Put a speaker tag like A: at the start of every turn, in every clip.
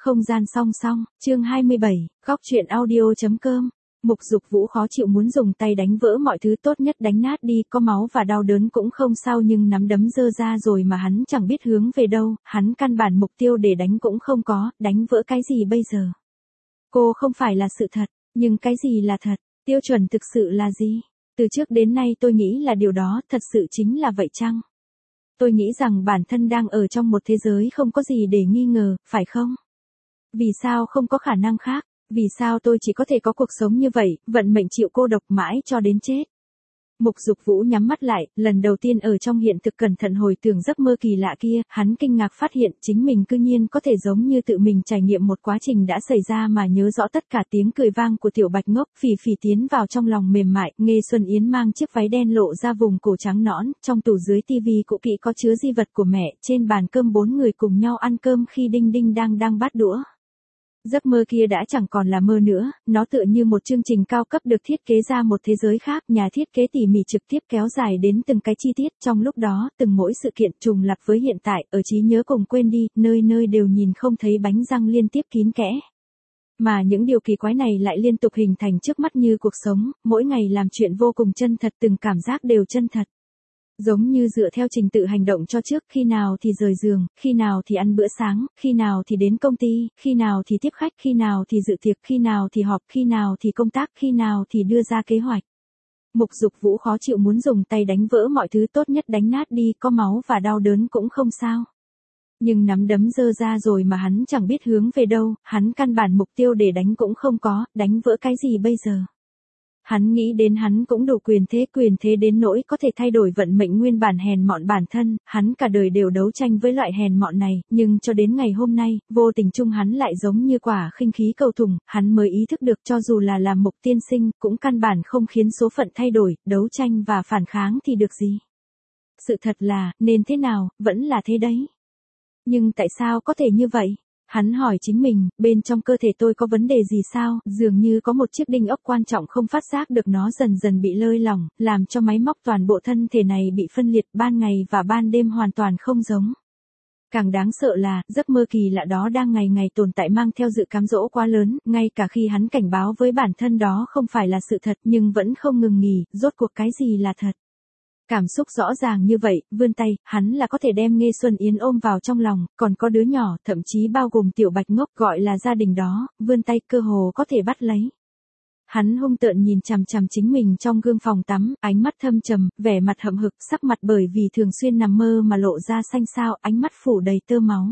A: Không gian song song, chương 27, góc truyện audio.com. Mục Dục Vũ khó chịu muốn dùng tay đánh vỡ mọi thứ, tốt nhất đánh nát đi, có máu và đau đớn cũng không sao, nhưng nắm đấm giơ ra rồi mà hắn chẳng biết hướng về đâu, hắn căn bản mục tiêu để đánh cũng không có, đánh vỡ cái gì bây giờ? Cô không phải là sự thật, nhưng cái gì là thật? Tiêu chuẩn thực sự là gì? Từ trước đến nay tôi nghĩ là điều đó thật sự chính là vậy chăng? Tôi nghĩ rằng bản thân đang ở trong một thế giới không có gì để nghi ngờ, phải không? Vì sao không có khả năng khác? Vì sao tôi chỉ có thể có cuộc sống như vậy, vận mệnh chịu cô độc mãi cho đến chết? Mục Dục Vũ nhắm mắt lại, lần đầu tiên ở trong hiện thực cẩn thận hồi tưởng giấc mơ kỳ lạ kia, hắn kinh ngạc phát hiện chính mình cư nhiên có thể giống như tự mình trải nghiệm một quá trình đã xảy ra mà nhớ rõ tất cả. Tiếng cười vang của Tiểu Bạch ngốc phì phì tiến vào trong lòng mềm mại, Nghê Xuân Yến mang chiếc váy đen lộ ra vùng cổ trắng nõn, trong tủ dưới tivi cũ kỹ có chứa di vật của mẹ, trên bàn cơm 4 người cùng nhau ăn cơm khi Đinh Đinh đang bát đũa. Giấc mơ kia đã chẳng còn là mơ nữa, nó tựa như một chương trình cao cấp được thiết kế ra một thế giới khác, nhà thiết kế tỉ mỉ trực tiếp kéo dài đến từng cái chi tiết, trong lúc đó, từng mỗi sự kiện trùng lặp với hiện tại, ở trí nhớ cùng quên đi, nơi nơi đều nhìn không thấy bánh răng liên tiếp kín kẽ. Mà những điều kỳ quái này lại liên tục hình thành trước mắt như cuộc sống, mỗi ngày làm chuyện vô cùng chân thật, từng cảm giác đều chân thật. Giống như dựa theo trình tự hành động cho trước, khi nào thì rời giường, khi nào thì ăn bữa sáng, khi nào thì đến công ty, khi nào thì tiếp khách, khi nào thì dự tiệc, khi nào thì họp, khi nào thì công tác, khi nào thì đưa ra kế hoạch. Mục Dục Vũ khó chịu muốn dùng tay đánh vỡ mọi thứ, tốt nhất đánh nát đi, có máu và đau đớn cũng không sao. Nhưng nắm đấm giơ ra rồi mà hắn chẳng biết hướng về đâu, hắn căn bản mục tiêu để đánh cũng không có, đánh vỡ cái gì bây giờ? Hắn nghĩ đến hắn cũng đủ quyền thế đến nỗi có thể thay đổi vận mệnh nguyên bản hèn mọn bản thân, hắn cả đời đều đấu tranh với loại hèn mọn này, nhưng cho đến ngày hôm nay, vô tình chung hắn lại giống như quả khinh khí cầu thùng, hắn mới ý thức được cho dù là làm mục tiên sinh, cũng căn bản không khiến số phận thay đổi, đấu tranh và phản kháng thì được gì. Sự thật là, nên thế nào, vẫn là thế đấy. Nhưng tại sao có thể như vậy? Hắn hỏi chính mình, bên trong cơ thể tôi có vấn đề gì sao, dường như có một chiếc đinh ốc quan trọng không phát giác được, nó dần dần bị lơi lỏng, làm cho máy móc toàn bộ thân thể này bị phân liệt, ban ngày và ban đêm hoàn toàn không giống. Càng đáng sợ là, giấc mơ kỳ lạ đó đang ngày ngày tồn tại mang theo sự cám dỗ quá lớn, ngay cả khi hắn cảnh báo với bản thân đó không phải là sự thật nhưng vẫn không ngừng nghỉ, rốt cuộc cái gì là thật. Cảm xúc rõ ràng như vậy, vươn tay, hắn là có thể đem Nghê Xuân Yến ôm vào trong lòng, còn có đứa nhỏ, thậm chí bao gồm Tiểu Bạch ngốc gọi là gia đình đó, vươn tay cơ hồ có thể bắt lấy. Hắn hung tợn nhìn chằm chằm chính mình trong gương phòng tắm, ánh mắt thâm trầm, vẻ mặt hậm hực, sắc mặt bởi vì thường xuyên nằm mơ mà lộ ra xanh xao, ánh mắt phủ đầy tơ máu.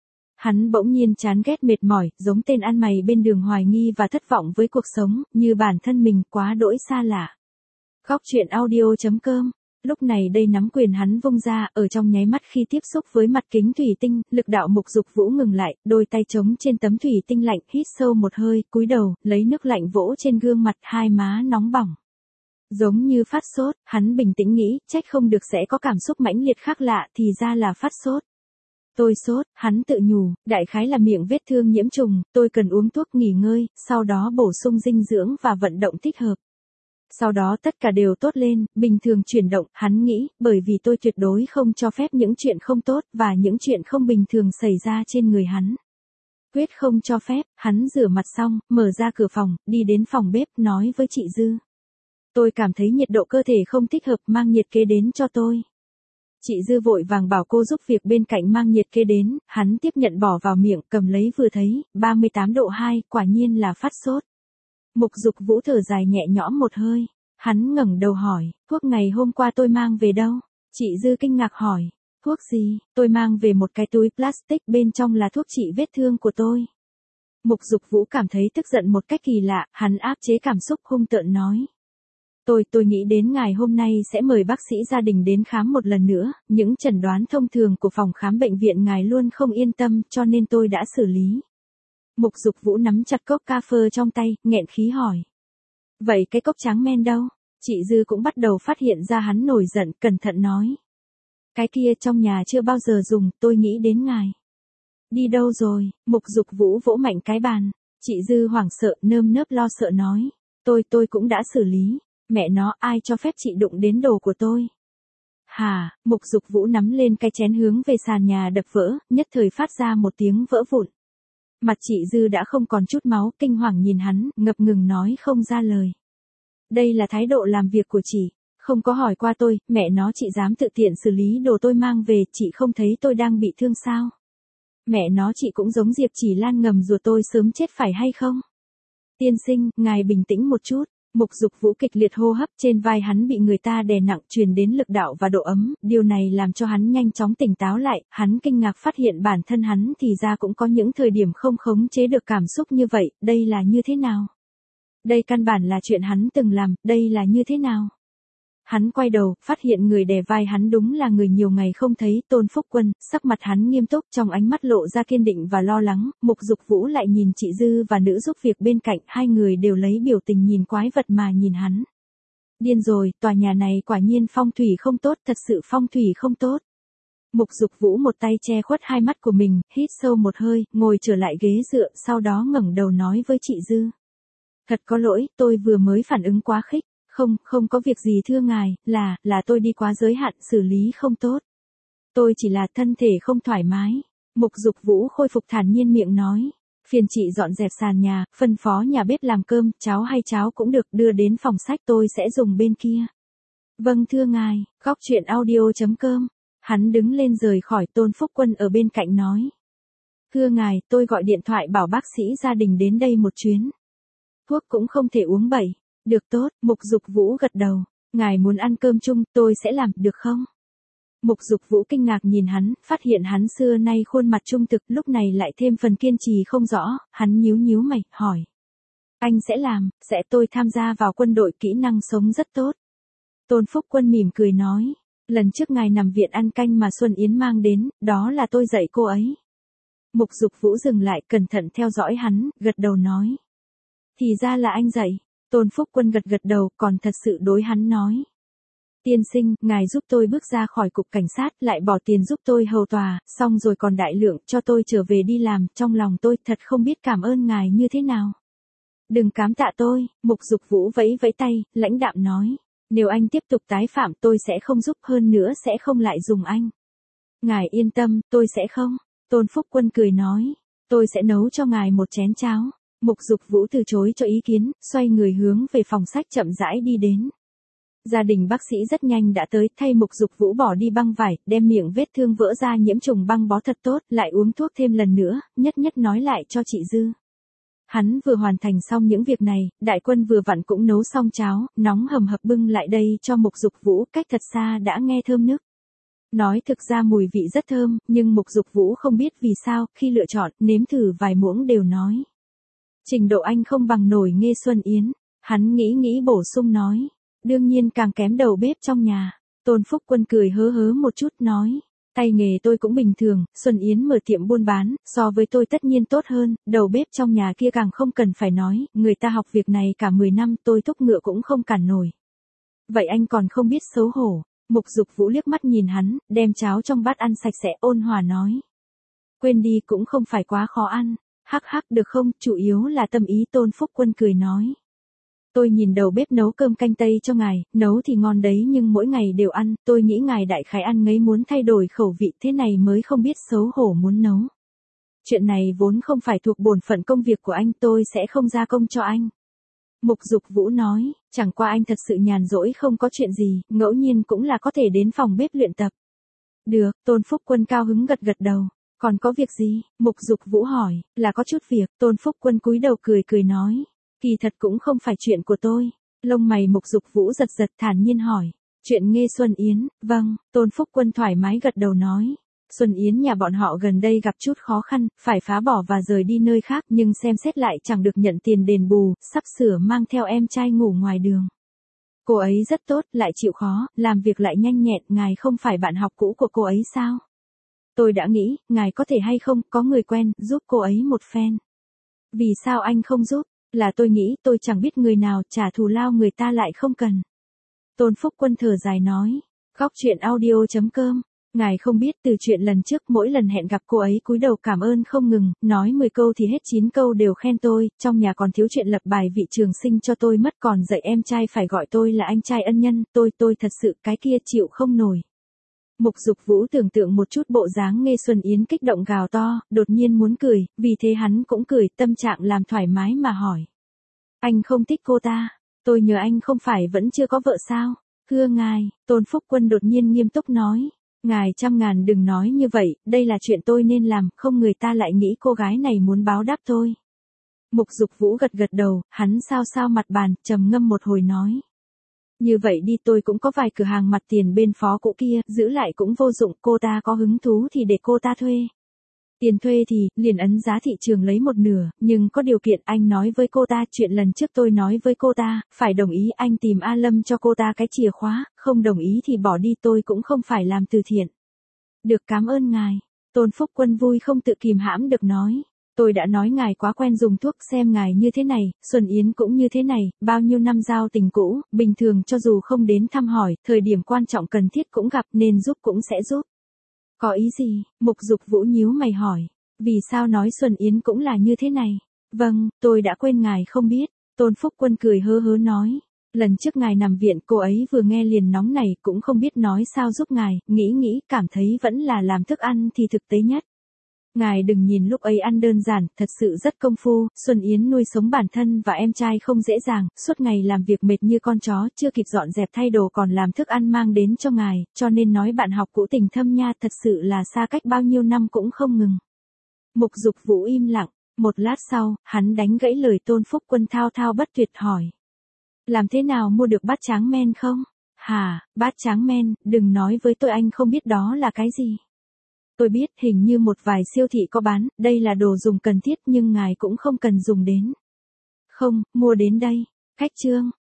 A: Hắn bỗng nhiên chán ghét mệt mỏi, giống tên ăn mày bên đường, hoài nghi và thất vọng với cuộc sống, như bản thân mình quá đỗi xa lạ. Góc truyện audio.com. Lúc này đây nắm quyền hắn vung ra, ở trong nháy mắt khi tiếp xúc với mặt kính thủy tinh, lực đạo Mục Dục Vũ ngừng lại, đôi tay trống trên tấm thủy tinh lạnh, hít sâu một hơi, cúi đầu, lấy nước lạnh vỗ trên gương mặt, hai má nóng bỏng. Giống như phát sốt, hắn bình tĩnh nghĩ, trách không được sẽ có cảm xúc mãnh liệt khác lạ, thì ra là phát sốt. Tôi sốt, hắn tự nhủ, đại khái là miệng vết thương nhiễm trùng, tôi cần uống thuốc nghỉ ngơi, sau đó bổ sung dinh dưỡng và vận động thích hợp. Sau đó tất cả đều tốt lên, bình thường chuyển động, hắn nghĩ, bởi vì tôi tuyệt đối không cho phép những chuyện không tốt và những chuyện không bình thường xảy ra trên người hắn. Quyết không cho phép, hắn rửa mặt xong, mở ra cửa phòng, đi đến phòng bếp, nói với chị Dư. Tôi cảm thấy nhiệt độ cơ thể không thích hợp, mang nhiệt kế đến cho tôi. Chị Dư vội vàng bảo cô giúp việc bên cạnh mang nhiệt kế đến, hắn tiếp nhận bỏ vào miệng, cầm lấy vừa thấy, 38 độ 2, quả nhiên là phát sốt. Mục Dục Vũ thở dài nhẹ nhõm một hơi. Hắn ngẩng đầu hỏi, thuốc ngày hôm qua tôi mang về đâu? Chị Dư kinh ngạc hỏi, thuốc gì? Tôi mang về một cái túi plastic, bên trong là thuốc trị vết thương của tôi. Mục Dục Vũ cảm thấy tức giận một cách kỳ lạ, hắn áp chế cảm xúc hung tợn nói. Tôi nghĩ đến ngày hôm nay sẽ mời bác sĩ gia đình đến khám một lần nữa, những chẩn đoán thông thường của phòng khám bệnh viện ngài luôn không yên tâm, cho nên tôi đã xử lý. Mục Dục Vũ nắm chặt cốc cà phê trong tay, nghẹn khí hỏi. Vậy cái cốc trắng men đâu? Chị Dư cũng bắt đầu phát hiện ra hắn nổi giận, cẩn thận nói. Cái kia trong nhà chưa bao giờ dùng, tôi nghĩ đến ngài. Đi đâu rồi? Mục Dục Vũ vỗ mạnh cái bàn. Chị Dư hoảng sợ, nơm nớp lo sợ nói. Tôi cũng đã xử lý. Mẹ nó, ai cho phép chị đụng đến đồ của tôi? Hả? Mục Dục Vũ nắm lên cái chén hướng về sàn nhà đập vỡ, nhất thời phát ra một tiếng vỡ vụn. Mặt chị Dư đã không còn chút máu, kinh hoàng nhìn hắn, ngập ngừng nói không ra lời. Đây là thái độ làm việc của chị. Không có hỏi qua tôi, mẹ nó chị dám tự tiện xử lý đồ tôi mang về, chị không thấy tôi đang bị thương sao? Mẹ nó chị cũng giống Diệp Chỉ Lan ngầm rùa tôi sớm chết phải hay không? Tiên sinh, ngài bình tĩnh một chút. Mục Dục Vũ kịch liệt hô hấp, trên vai hắn bị người ta đè nặng truyền đến lực đạo và độ ấm, điều này làm cho hắn nhanh chóng tỉnh táo lại, hắn kinh ngạc phát hiện bản thân hắn thì ra cũng có những thời điểm không khống chế được cảm xúc như vậy, đây là như thế nào? Đây căn bản là chuyện hắn từng làm, đây là như thế nào? Hắn quay đầu, phát hiện người đè vai hắn đúng là người nhiều ngày không thấy, Tôn Phúc Quân, sắc mặt hắn nghiêm túc, trong ánh mắt lộ ra kiên định và lo lắng, Mục Dục Vũ lại nhìn chị Dư và nữ giúp việc bên cạnh, hai người đều lấy biểu tình nhìn quái vật mà nhìn hắn. Điên rồi, tòa nhà này quả nhiên phong thủy không tốt, thật sự phong thủy không tốt. Mục Dục Vũ một tay che khuất hai mắt của mình, hít sâu một hơi, ngồi trở lại ghế dựa, sau đó ngẩng đầu nói với chị Dư. Thật có lỗi, tôi vừa mới phản ứng quá khích. Không có việc gì thưa ngài, là tôi đi quá giới hạn, xử lý không tốt. Tôi chỉ là thân thể không thoải mái. Mục Dục Vũ khôi phục thản nhiên miệng nói. Phiền chị dọn dẹp sàn nhà, phân phó nhà bếp làm cơm, cháo hay cháo cũng được, đưa đến phòng sách tôi sẽ dùng bên kia. Vâng thưa ngài, góc truyện audio.com. Hắn đứng lên rời khỏi, Tôn Phúc Quân ở bên cạnh nói. Thưa ngài, tôi gọi điện thoại bảo bác sĩ gia đình đến đây một chuyến. Thuốc cũng không thể uống bậy. Được tốt, Mục Dục Vũ gật đầu. Ngài muốn ăn cơm chung, tôi sẽ làm, được không? Mục Dục Vũ kinh ngạc nhìn hắn, phát hiện hắn xưa nay khuôn mặt trung thực, lúc này lại thêm phần kiên trì không rõ, hắn nhíu mày, hỏi. Anh sẽ làm, tôi tham gia vào quân đội, kỹ năng sống rất tốt. Tôn Phúc Quân mỉm cười nói. Lần trước ngài nằm viện ăn canh mà Xuân Yến mang đến, đó là tôi dạy cô ấy. Mục Dục Vũ dừng lại, cẩn thận theo dõi hắn, gật đầu nói. Thì ra là anh dạy. Tôn Phúc Quân gật đầu, còn thật sự đối hắn nói. Tiên sinh, ngài giúp tôi bước ra khỏi cục cảnh sát, lại bỏ tiền giúp tôi hầu tòa, xong rồi còn đại lượng cho tôi trở về đi làm, trong lòng tôi thật không biết cảm ơn ngài như thế nào. Đừng cám tạ tôi, Mục Dục Vũ vẫy tay, lãnh đạm nói. Nếu anh tiếp tục tái phạm tôi sẽ không giúp, hơn nữa sẽ không lại dùng anh. Ngài yên tâm, tôi sẽ không. Tôn Phúc Quân cười nói. Tôi sẽ nấu cho ngài một chén cháo. Mục Dục Vũ từ chối cho ý kiến, xoay người hướng về phòng sách chậm rãi đi đến. Gia đình bác sĩ rất nhanh đã tới, thay Mục Dục Vũ bỏ đi băng vải, đem miệng vết thương vỡ ra nhiễm trùng băng bó thật tốt, lại uống thuốc thêm lần nữa, nhất nói lại cho chị Dư. Hắn vừa hoàn thành xong những việc này, Đại Quân vừa vặn cũng nấu xong cháo, nóng hầm hập bưng lại đây cho Mục Dục Vũ, cách thật xa đã nghe thơm nức. Nói thực ra mùi vị rất thơm, nhưng Mục Dục Vũ không biết vì sao, khi lựa chọn, nếm thử vài muỗng đều nói. Trình độ anh không bằng nổi Nghê Xuân Yến. Hắn nghĩ bổ sung nói. Đương nhiên càng kém đầu bếp trong nhà. Tôn Phúc Quân cười hớ một chút nói. Tay nghề tôi cũng bình thường, Xuân Yến mở tiệm buôn bán, so với tôi tất nhiên tốt hơn, đầu bếp trong nhà kia càng không cần phải nói, người ta học việc này cả 10 năm tôi thúc ngựa cũng không cản nổi. Vậy anh còn không biết xấu hổ. Mục Dục Vũ liếc mắt nhìn hắn, đem cháo trong bát ăn sạch sẽ, ôn hòa nói. Quên đi, cũng không phải quá khó ăn. Hắc được không, chủ yếu là tâm ý, Tôn Phúc Quân cười nói. Tôi nhìn đầu bếp nấu cơm canh tây cho ngài, nấu thì ngon đấy nhưng mỗi ngày đều ăn, tôi nghĩ ngài đại khái ăn ngấy muốn thay đổi khẩu vị, thế này mới không biết xấu hổ muốn nấu. Chuyện này vốn không phải thuộc bổn phận công việc của anh, tôi sẽ không gia công cho anh. Mục Dục Vũ nói, chẳng qua anh thật sự nhàn rỗi không có chuyện gì, ngẫu nhiên cũng là có thể đến phòng bếp luyện tập. Được, Tôn Phúc Quân cao hứng gật đầu. Còn có việc gì? Mục Dục Vũ hỏi, là có chút việc, Tôn Phúc Quân cúi đầu cười nói. Kỳ thật cũng không phải chuyện của tôi. Lông mày Mục Dục Vũ giật thản nhiên hỏi. Chuyện Nghê Xuân Yến, vâng, Tôn Phúc Quân thoải mái gật đầu nói. Xuân Yến nhà bọn họ gần đây gặp chút khó khăn, phải phá bỏ và rời đi nơi khác nhưng xem xét lại chẳng được nhận tiền đền bù, sắp sửa mang theo em trai ngủ ngoài đường. Cô ấy rất tốt, lại chịu khó, làm việc lại nhanh nhẹn, ngài không phải bạn học cũ của cô ấy sao? Tôi đã nghĩ, ngài có thể hay không, có người quen, giúp cô ấy một phen. Vì sao anh không giúp? Là tôi nghĩ tôi chẳng biết người nào trả thù lao người ta lại không cần. Tôn Phúc Quân thở dài nói. Góc truyện audio.com. Ngài không biết từ chuyện lần trước mỗi lần hẹn gặp cô ấy cúi đầu cảm ơn không ngừng, nói 10 câu thì hết 9 câu đều khen tôi, trong nhà còn thiếu chuyện lập bài vị trường sinh cho tôi mất còn dạy em trai phải gọi tôi là anh trai ân nhân, tôi thật sự cái kia chịu không nổi. Mục Dục Vũ tưởng tượng một chút bộ dáng Nghe Xuân Yến kích động gào to, đột nhiên muốn cười, vì thế hắn cũng cười, tâm trạng làm thoải mái mà hỏi. Anh không thích cô ta, tôi nhớ anh không phải vẫn chưa có vợ sao? Thưa ngài, Tôn Phúc Quân đột nhiên nghiêm túc nói. Ngài trăm ngàn đừng nói như vậy, đây là chuyện tôi nên làm, không người ta lại nghĩ cô gái này muốn báo đáp tôi. Mục Dục Vũ gật gật đầu, hắn sao sao mặt bàn, trầm ngâm một hồi nói. Như vậy đi, tôi cũng có vài cửa hàng mặt tiền bên phó cũ kia, giữ lại cũng vô dụng, cô ta có hứng thú thì để cô ta thuê. Tiền thuê thì, liền ấn giá thị trường lấy một nửa, nhưng có điều kiện anh nói với cô ta chuyện lần trước tôi nói với cô ta, phải đồng ý anh tìm A Lâm cho cô ta cái chìa khóa, không đồng ý thì bỏ đi, tôi cũng không phải làm từ thiện. Được, cảm ơn ngài. Tôn Phúc Quân vui không tự kìm hãm được nói. Tôi đã nói ngài quá quen dùng thuốc, xem ngài như thế này, Xuân Yến cũng như thế này, bao nhiêu năm giao tình cũ, bình thường cho dù không đến thăm hỏi, thời điểm quan trọng cần thiết cũng gặp, nên giúp cũng sẽ giúp. Có ý gì? Mục Dục Vũ nhíu mày hỏi. Vì sao nói Xuân Yến cũng là như thế này? Vâng, tôi đã quên ngài không biết. Tôn Phúc Quân cười hớ hớ nói. Lần trước ngài nằm viện, cô ấy vừa nghe liền nóng nảy, cũng không biết nói sao giúp ngài, nghĩ cảm thấy vẫn là làm thức ăn thì thực tế nhất. Ngài đừng nhìn lúc ấy ăn đơn giản, thật sự rất công phu, Xuân Yến nuôi sống bản thân và em trai không dễ dàng, suốt ngày làm việc mệt như con chó, chưa kịp dọn dẹp thay đồ còn làm thức ăn mang đến cho ngài, cho nên nói bạn học cũ tình thâm nha, thật sự là xa cách bao nhiêu năm cũng không ngừng. Mục Dục Vũ im lặng, một lát sau, hắn đánh gãy lời Tôn Phúc Quân thao thao bất tuyệt hỏi. Làm thế nào mua được bát tráng men không? Hả, bát tráng men, đừng nói với tôi anh không biết đó là cái gì. Tôi biết, hình như một vài siêu thị có bán, đây là đồ dùng cần thiết nhưng ngài cũng không cần dùng đến. Không, mua đến đây. Khách trương,